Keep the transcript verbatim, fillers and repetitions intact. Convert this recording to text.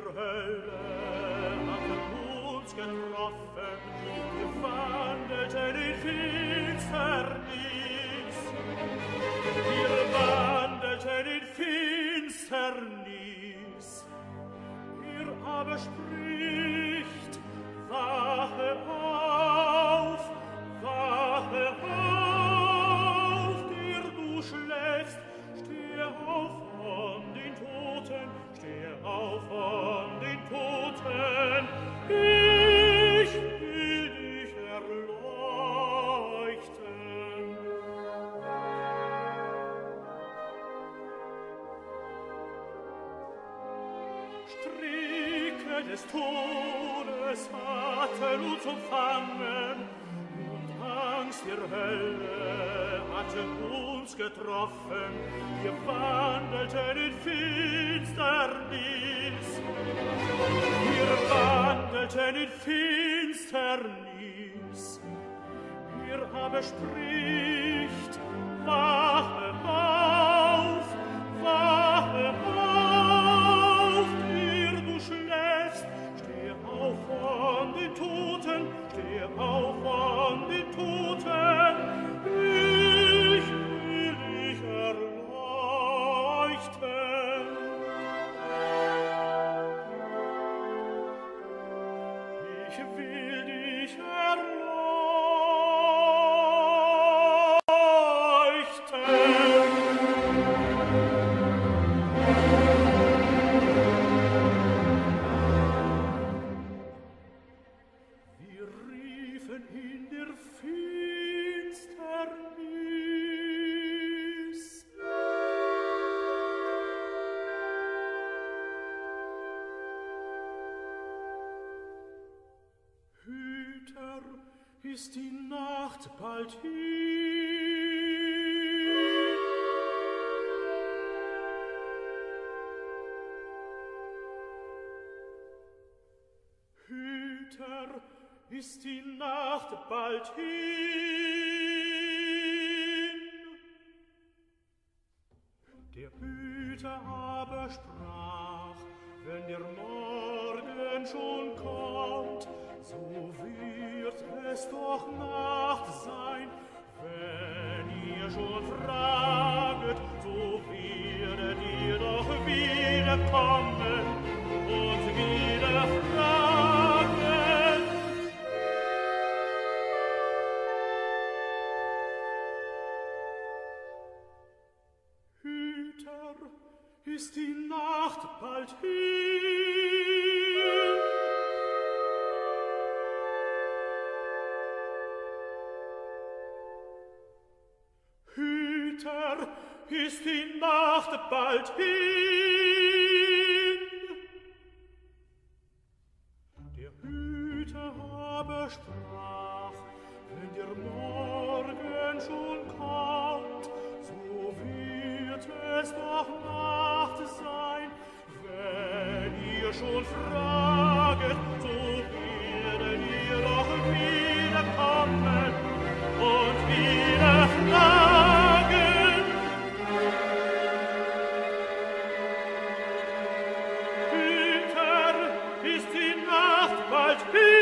Hölle hatten uns getroffen, wir wandelten in Finsternis. Wir wandelten in Finsternis. Er aber spricht, wache auf, wache auf, der du schläfst, steh auf von den Toten, steh auf von den Toten, ich will dich erleuchten. Stricke des Todes hatten uns umfangen, und Angst der Hölle hatte uns getroffen. Wir wandelten in Finsternis. Wir wandelten in Finsternis. Er aber spricht, wache auf, wache auf, der du schläfst, steh auf von den Toten, steh auf von den Toten, ich will dich erleuchten. Ich will dich erleuchten. Wir riefen in der Finsternis. Hüter, ist die Nacht bald hin? Hüter, ist die Nacht bald hin? Der Hüter aber sprach, wenn der Morgen schon kommt, so wird es doch Nacht sein. Wenn ihr schon fraget, so werdet ihr doch wieder kommen und wieder fragen. Hüter, ist die Nacht bald hin? Hüter, ist die Nacht bald hin? Der Hüter aber sprach, wenn der Morgen schon kommt, so wird es doch Nacht sein. Wenn ihr schon fraget, so werdet ihr doch wieder kommen und wieder fragen. Hüter, ist die Nacht bald hin?